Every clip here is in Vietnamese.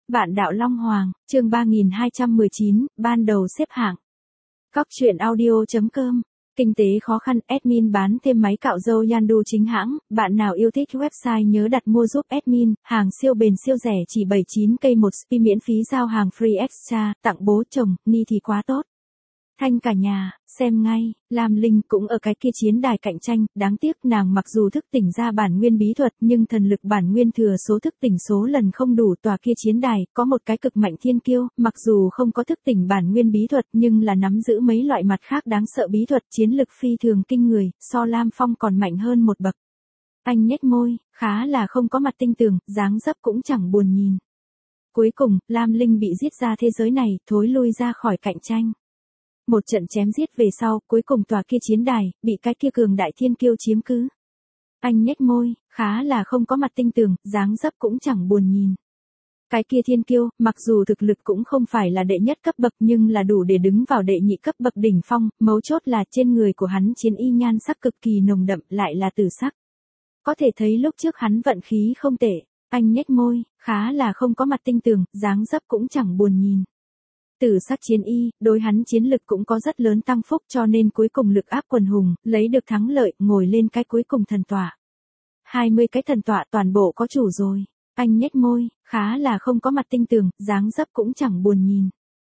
Vạn đạo Long Hoàng, chương 3219, ban đầu xếp hạng. Cóc truyện audio.com. Kinh tế khó khăn, admin bán thêm máy cạo râu Yandu chính hãng, bạn nào yêu thích website nhớ đặt mua giúp admin, hàng siêu bền siêu rẻ chỉ 79k một spi miễn phí giao hàng free extra, tặng bố chồng, ni thì quá tốt. Thanh cả nhà, xem ngay, Lam Linh cũng ở cái kia chiến đài cạnh tranh, đáng tiếc nàng mặc dù thức tỉnh ra bản nguyên bí thuật nhưng thần lực bản nguyên thừa số thức tỉnh số lần không đủ. Tòa kia chiến đài, có một cái cực mạnh thiên kiêu, mặc dù không có thức tỉnh bản nguyên bí thuật nhưng là nắm giữ mấy loại mặt khác đáng sợ bí thuật, chiến lực phi thường kinh người, so Lam Phong còn mạnh hơn một bậc. Anh nhếch môi, khá là không có mặt tinh tường, dáng dấp cũng chẳng buồn nhìn. Cuối cùng, Lam Linh bị giết ra thế giới này, thối lui ra khỏi cạnh tranh. Một trận chém giết về sau, cuối cùng tòa kia chiến đài, bị cái kia cường đại thiên kiêu chiếm cứ. Anh nhếch môi, khá là không có mặt tinh tường, dáng dấp cũng chẳng buồn nhìn. Cái kia thiên kiêu, mặc dù thực lực cũng không phải là đệ nhất cấp bậc nhưng là đủ để đứng vào đệ nhị cấp bậc đỉnh phong, mấu chốt là trên người của hắn chiến y nhan sắc cực kỳ nồng đậm, lại là tử sắc. Có thể thấy lúc trước hắn vận khí không tệ. Anh nhếch môi, khá là không có mặt tinh tường, dáng dấp cũng chẳng buồn nhìn. Tử sắc chiến y, đối hắn chiến lực cũng có rất lớn tăng phúc cho nên cuối cùng lực áp quần hùng, lấy được thắng lợi, ngồi lên cái cuối cùng thần tọa. 20 cái thần tọa toàn bộ có chủ rồi. Anh nhếch môi, khá là không có mặt tinh tường, dáng dấp cũng chẳng buồn nhìn.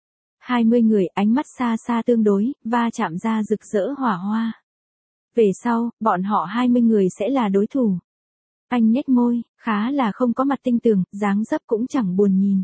20 người ánh mắt xa xa tương đối, va chạm ra rực rỡ hỏa hoa. Về sau, bọn họ 20 người sẽ là đối thủ. Anh nhếch môi, khá là không có mặt tinh tường, dáng dấp cũng chẳng buồn nhìn.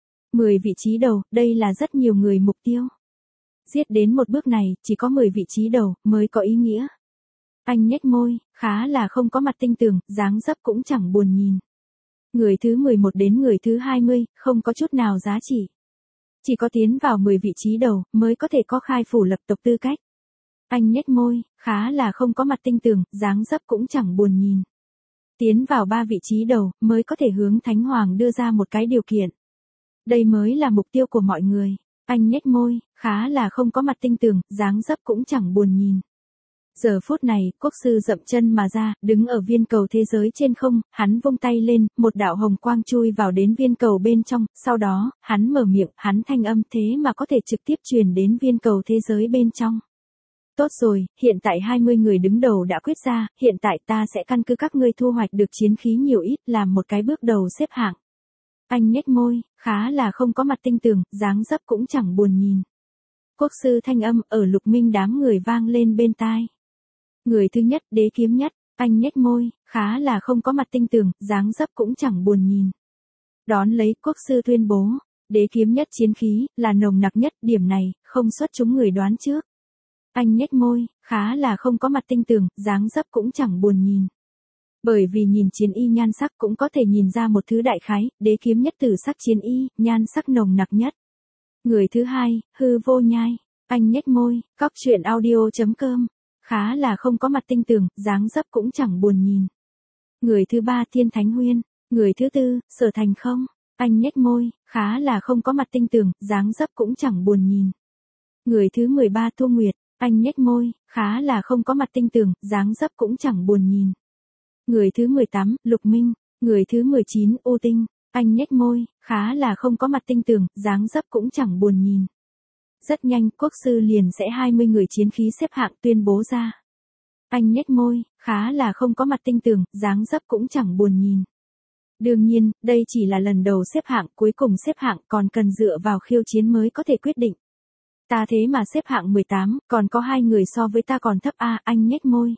10 vị trí đầu, đây là rất nhiều người mục tiêu. Giết đến một bước này, chỉ có 10 vị trí đầu, mới có ý nghĩa. Anh nhếch môi, khá là không có mặt tinh tường, dáng dấp cũng chẳng buồn nhìn. Người thứ 11 đến người thứ 20, không có chút nào giá trị. Chỉ có tiến vào 10 vị trí đầu, mới có thể có khai phủ lập tộc tư cách. Anh nhếch môi, khá là không có mặt tinh tường, dáng dấp cũng chẳng buồn nhìn. Tiến vào 3 vị trí đầu, mới có thể hướng Thánh Hoàng đưa ra một cái điều kiện. Đây mới là mục tiêu của mọi người. Anh nhếch môi, khá là không có mặt tinh tường, dáng dấp cũng chẳng buồn nhìn. Giờ phút này, quốc sư dậm chân mà ra, đứng ở viên cầu thế giới trên không, hắn vung tay lên, một đạo hồng quang chui vào đến viên cầu bên trong, sau đó, hắn mở miệng, hắn thanh âm thế mà có thể trực tiếp truyền đến viên cầu thế giới bên trong. Tốt rồi, hiện tại 20 người đứng đầu đã quyết ra, hiện tại ta sẽ căn cứ các ngươi thu hoạch được chiến khí nhiều ít, làm một cái bước đầu xếp hạng. Anh nhếch môi, khá là không có mặt tinh tường, dáng dấp cũng chẳng buồn nhìn. Quốc sư thanh âm ở Lục Minh đám người vang lên bên tai. Người thứ nhất, Đế Kiếm Nhất, anh nhếch môi, khá là không có mặt tinh tường, dáng dấp cũng chẳng buồn nhìn. Đón lấy, quốc sư tuyên bố, Đế Kiếm Nhất chiến khí, là nồng nặc nhất, điểm này, không xuất chúng người đoán trước. Anh nhếch môi, khá là không có mặt tinh tường, dáng dấp cũng chẳng buồn nhìn. Bởi vì nhìn chiến y nhan sắc cũng có thể nhìn ra một thứ đại khái, Đế Kiếm Nhất tử sắc chiến y, nhan sắc nồng nặc nhất. Người thứ hai, Hư Vô Nhai, anh nhếch môi, cóc truyện audio.com, khá là không có mặt tinh tường, dáng dấp cũng chẳng buồn nhìn. Người thứ ba, Thiên Thánh Huyên, người thứ tư, Sở Thành Không, anh nhếch môi, khá là không có mặt tinh tường, dáng dấp cũng chẳng buồn nhìn. Người thứ 13, Thu Nguyệt, anh nhếch môi, khá là không có mặt tinh tường, dáng dấp cũng chẳng buồn nhìn. Người thứ 18, Lục Minh, người thứ 19, U Tinh, anh nhếch môi, khá là không có mặt tinh tường, dáng dấp cũng chẳng buồn nhìn. Rất nhanh, quốc sư liền sẽ 20 người chiến khí xếp hạng tuyên bố ra. Anh nhếch môi, khá là không có mặt tinh tường, dáng dấp cũng chẳng buồn nhìn. Đương nhiên, đây chỉ là lần đầu xếp hạng, cuối cùng xếp hạng còn cần dựa vào khiêu chiến mới có thể quyết định. Ta thế mà xếp hạng 18, còn có 2 người so với ta còn thấp a, anh nhếch môi.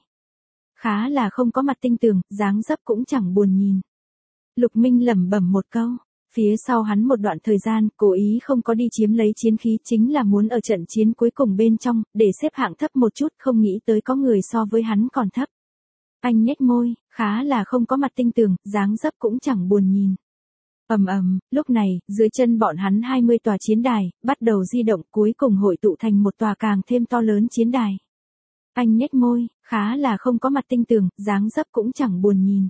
Khá là không có mặt tinh tường, dáng dấp cũng chẳng buồn nhìn. Lục Minh lẩm bẩm một câu, phía sau hắn một đoạn thời gian, cố ý không có đi chiếm lấy chiến khí chính là muốn ở trận chiến cuối cùng bên trong, để xếp hạng thấp một chút, không nghĩ tới có người so với hắn còn thấp. Anh nhếch môi, khá là không có mặt tinh tường, dáng dấp cũng chẳng buồn nhìn. Lúc này, dưới chân bọn hắn 20 tòa chiến đài, bắt đầu di động cuối cùng hội tụ thành một tòa càng thêm to lớn chiến đài. Anh nhếch môi, khá là không có mặt tinh tường, dáng dấp cũng chẳng buồn nhìn.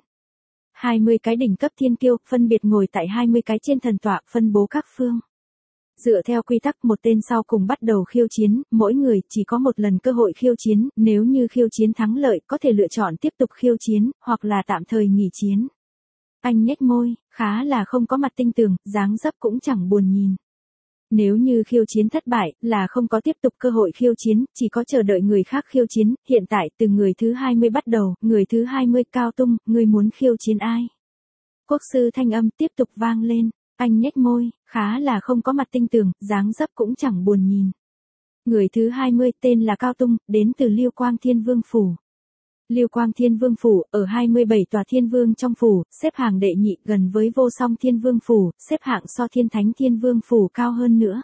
20 cái đỉnh cấp thiên kiêu, phân biệt ngồi tại 20 cái trên thần tọa, phân bố các phương. Dựa theo quy tắc một tên sau cùng bắt đầu khiêu chiến, mỗi người chỉ có một lần cơ hội khiêu chiến, nếu như khiêu chiến thắng lợi có thể lựa chọn tiếp tục khiêu chiến, hoặc là tạm thời nghỉ chiến. Anh nhếch môi, khá là không có mặt tinh tường, dáng dấp cũng chẳng buồn nhìn. Nếu như khiêu chiến thất bại, là không có tiếp tục cơ hội khiêu chiến, chỉ có chờ đợi người khác khiêu chiến, hiện tại từ người thứ 20 bắt đầu, người thứ 20 Cao Tung, người muốn khiêu chiến ai? Quốc sư thanh âm tiếp tục vang lên, anh nhếch môi, khá là không có mặt tinh tường, dáng dấp cũng chẳng buồn nhìn. Người thứ 20 tên là Cao Tung, đến từ Liêu Quang Thiên Vương Phủ. Liêu Quang Thiên Vương Phủ, ở 27 tòa thiên vương trong phủ, xếp hàng đệ nhị gần với Vô Song Thiên Vương Phủ, xếp hạng so Thiên Thánh Thiên Vương Phủ cao hơn nữa.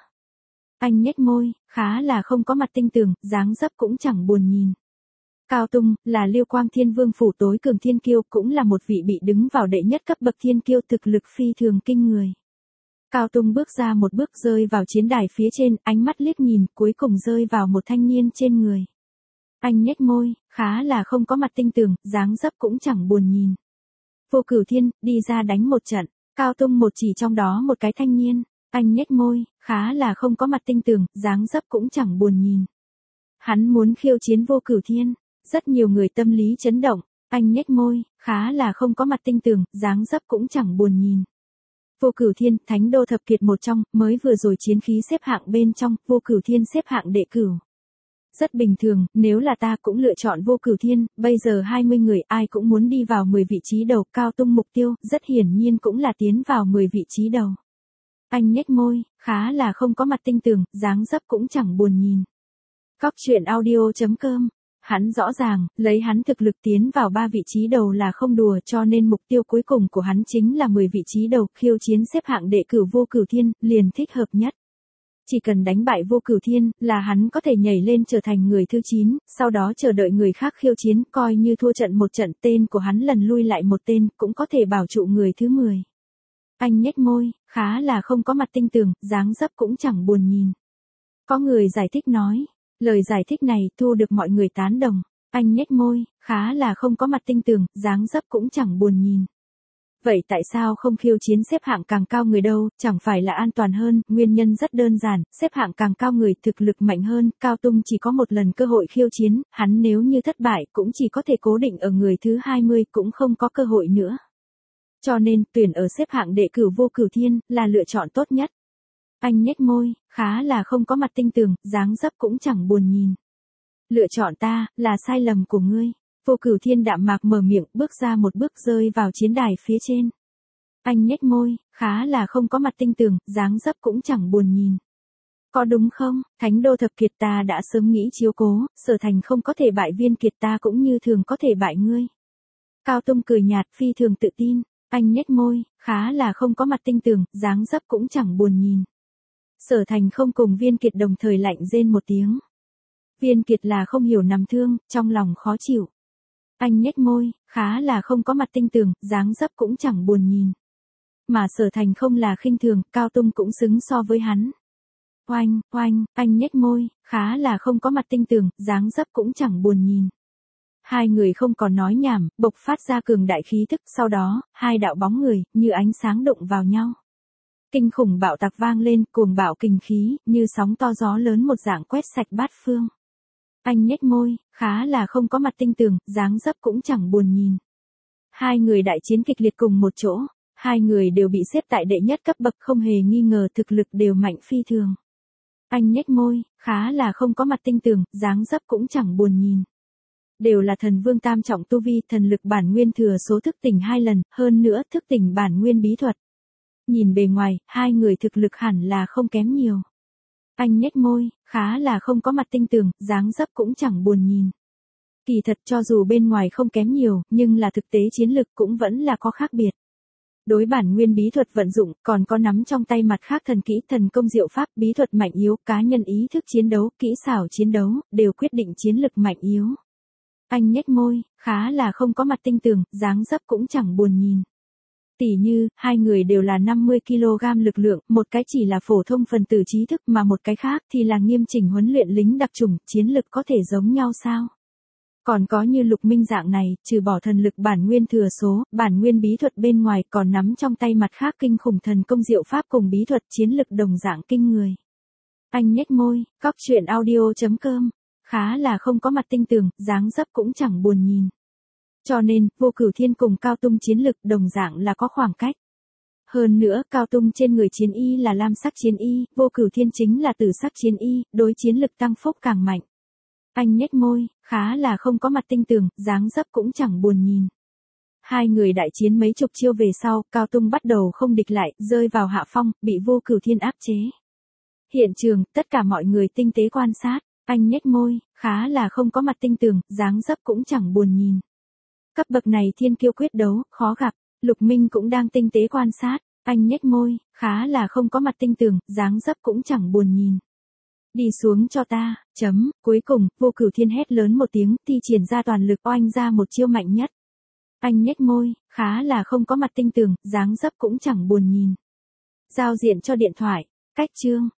Anh nhếch môi, khá là không có mặt tinh tường, dáng dấp cũng chẳng buồn nhìn. Cao Tung, là Liêu Quang Thiên Vương Phủ tối cường thiên kiêu, cũng là một vị bị đứng vào đệ nhất cấp bậc thiên kiêu thực lực phi thường kinh người. Cao Tung bước ra một bước rơi vào chiến đài phía trên, ánh mắt liếc nhìn, cuối cùng rơi vào một thanh niên trên người. Anh nhếch môi, khá là không có mặt tinh tường, dáng dấp cũng chẳng buồn nhìn. Vô Cửu Thiên, đi ra đánh một trận. Cao Tung một chỉ trong đó một cái thanh niên. Anh nhếch môi, khá là không có mặt tinh tường, dáng dấp cũng chẳng buồn nhìn. Hắn muốn khiêu chiến Vô Cửu Thiên. Rất nhiều người tâm lý chấn động. Anh nhếch môi, khá là không có mặt tinh tường, dáng dấp cũng chẳng buồn nhìn. Vô Cửu Thiên, Thánh Đô Thập Kiệt một trong, mới vừa rồi chiến khí xếp hạng bên trong, Vô Cửu Thiên xếp hạng đệ cửu. Rất bình thường, nếu là ta cũng lựa chọn Vô Cửu Thiên, bây giờ 20 người ai cũng muốn đi vào 10 vị trí đầu, Cao Tung mục tiêu, rất hiển nhiên cũng là tiến vào 10 vị trí đầu. Anh nhếch môi, khá là không có mặt tinh tường, dáng dấp cũng chẳng buồn nhìn. Cóc truyện audio.com. Hắn rõ ràng, lấy hắn thực lực tiến vào 3 vị trí đầu là không đùa, cho nên mục tiêu cuối cùng của hắn chính là 10 vị trí đầu, khiêu chiến xếp hạng đệ cửu Vô Cửu Thiên, liền thích hợp nhất. Chỉ cần đánh bại Vô Cửu Thiên, là hắn có thể nhảy lên trở thành người thứ 9, sau đó chờ đợi người khác khiêu chiến, coi như thua trận một trận, tên của hắn lần lui lại một tên, cũng có thể bảo trụ người thứ 10. Anh nhếch môi, khá là không có mặt tinh tường, dáng dấp cũng chẳng buồn nhìn. Có người giải thích nói, lời giải thích này thu được mọi người tán đồng. Anh nhếch môi, khá là không có mặt tinh tường, dáng dấp cũng chẳng buồn nhìn. Vậy tại sao không khiêu chiến xếp hạng càng cao người đâu, chẳng phải là an toàn hơn, nguyên nhân rất đơn giản, xếp hạng càng cao người thực lực mạnh hơn, Cao Tung chỉ có một lần cơ hội khiêu chiến, hắn nếu như thất bại cũng chỉ có thể cố định ở người thứ 20, cũng không có cơ hội nữa. Cho nên, tuyển ở xếp hạng đệ cửu Vô Cửu Thiên, là lựa chọn tốt nhất. Anh nhếch môi, khá là không có mặt tinh tường, dáng dấp cũng chẳng buồn nhìn. Lựa chọn ta, là sai lầm của ngươi. Vô Cửu Thiên đạm mạc mở miệng, bước ra một bước rơi vào chiến đài phía trên. Anh nhếch môi, khá là không có mặt tinh tường, dáng dấp cũng chẳng buồn nhìn. Có đúng không, Thánh Đô Thập Kiệt ta đã sớm nghĩ chiếu cố, Sở Thành không có thể bại Viên Kiệt ta cũng như thường có thể bại ngươi. Cao Tung cười nhạt phi thường tự tin, anh nhếch môi, khá là không có mặt tinh tường, dáng dấp cũng chẳng buồn nhìn. Sở Thành không cùng Viên Kiệt đồng thời lạnh rên một tiếng. Viên Kiệt là không hiểu nằm thương, trong lòng khó chịu. Anh nhếch môi, khá là không có mặt tinh tường, dáng dấp cũng chẳng buồn nhìn. Mà Sở Thành không là khinh thường, Cao Tung cũng xứng so với hắn. Oanh, oanh, anh nhếch môi, khá là không có mặt tinh tường, dáng dấp cũng chẳng buồn nhìn. Hai người không còn nói nhảm, bộc phát ra cường đại khí thức, sau đó, hai đạo bóng người, như ánh sáng đụng vào nhau. Kinh khủng bạo tạc vang lên, cuồng bạo kình khí, như sóng to gió lớn một dạng quét sạch bát phương. Anh nhếch môi, khá là không có mặt tinh tường, dáng dấp cũng chẳng buồn nhìn. Hai người đại chiến kịch liệt cùng một chỗ, hai người đều bị xếp tại đệ nhất cấp bậc, không hề nghi ngờ thực lực đều mạnh phi thường. Anh nhếch môi, khá là không có mặt tinh tường, dáng dấp cũng chẳng buồn nhìn. Đều là thần vương tam trọng tu vi, thần lực bản nguyên thừa số thức tỉnh 2 lần, hơn nữa thức tỉnh bản nguyên bí thuật. Nhìn bề ngoài, hai người thực lực hẳn là không kém nhiều. Anh nhếch môi, khá là không có mặt tinh tường, dáng dấp cũng chẳng buồn nhìn. Kỳ thật cho dù bên ngoài không kém nhiều, nhưng là thực tế chiến lực cũng vẫn là có khác biệt. Đối bản nguyên bí thuật vận dụng, còn có nắm trong tay mặt khác thần kỹ, thần công diệu pháp, bí thuật mạnh yếu, cá nhân ý thức chiến đấu, kỹ xảo chiến đấu, đều quyết định chiến lực mạnh yếu. Anh nhếch môi, khá là không có mặt tinh tường, dáng dấp cũng chẳng buồn nhìn. Tỉ như, hai người đều là 50kg lực lượng, một cái chỉ là phổ thông phần tử trí thức mà một cái khác thì là nghiêm chỉnh huấn luyện lính đặc chủng, chiến lực có thể giống nhau sao? Còn có như Lục Minh dạng này, trừ bỏ thần lực bản nguyên thừa số, bản nguyên bí thuật bên ngoài còn nắm trong tay mặt khác kinh khủng thần công diệu pháp cùng bí thuật, chiến lực đồng dạng kinh người. Anh nhếch môi, cóc truyện audio.com, khá là không có mặt tinh tường, dáng dấp cũng chẳng buồn nhìn. Cho nên, Vô Cửu Thiên cùng Cao Tung chiến lực đồng dạng là có khoảng cách. Hơn nữa, Cao Tung trên người chiến y là lam sắc chiến y, Vô Cửu Thiên chính là tử sắc chiến y, đối chiến lực tăng phúc càng mạnh. Anh nhếch môi, khá là không có mặt tinh tường, dáng dấp cũng chẳng buồn nhìn. Hai người đại chiến mấy chục chiêu về sau, Cao Tung bắt đầu không địch lại, rơi vào hạ phong, bị Vô Cửu Thiên áp chế. Hiện trường, tất cả mọi người tinh tế quan sát, anh nhếch môi, khá là không có mặt tinh tường, dáng dấp cũng chẳng buồn nhìn. Cấp bậc này thiên kiêu quyết đấu, khó gặp. Lục Minh cũng đang tinh tế quan sát, anh nhếch môi, khá là không có mặt tinh tường, dáng dấp cũng chẳng buồn nhìn. Đi xuống cho ta, chấm, cuối cùng, Vô Cửu Thiên hét lớn một tiếng, thi triển ra toàn lực oanh ra một chiêu mạnh nhất. Anh nhếch môi, khá là không có mặt tinh tường, dáng dấp cũng chẳng buồn nhìn. Giao diện cho điện thoại, cách chương.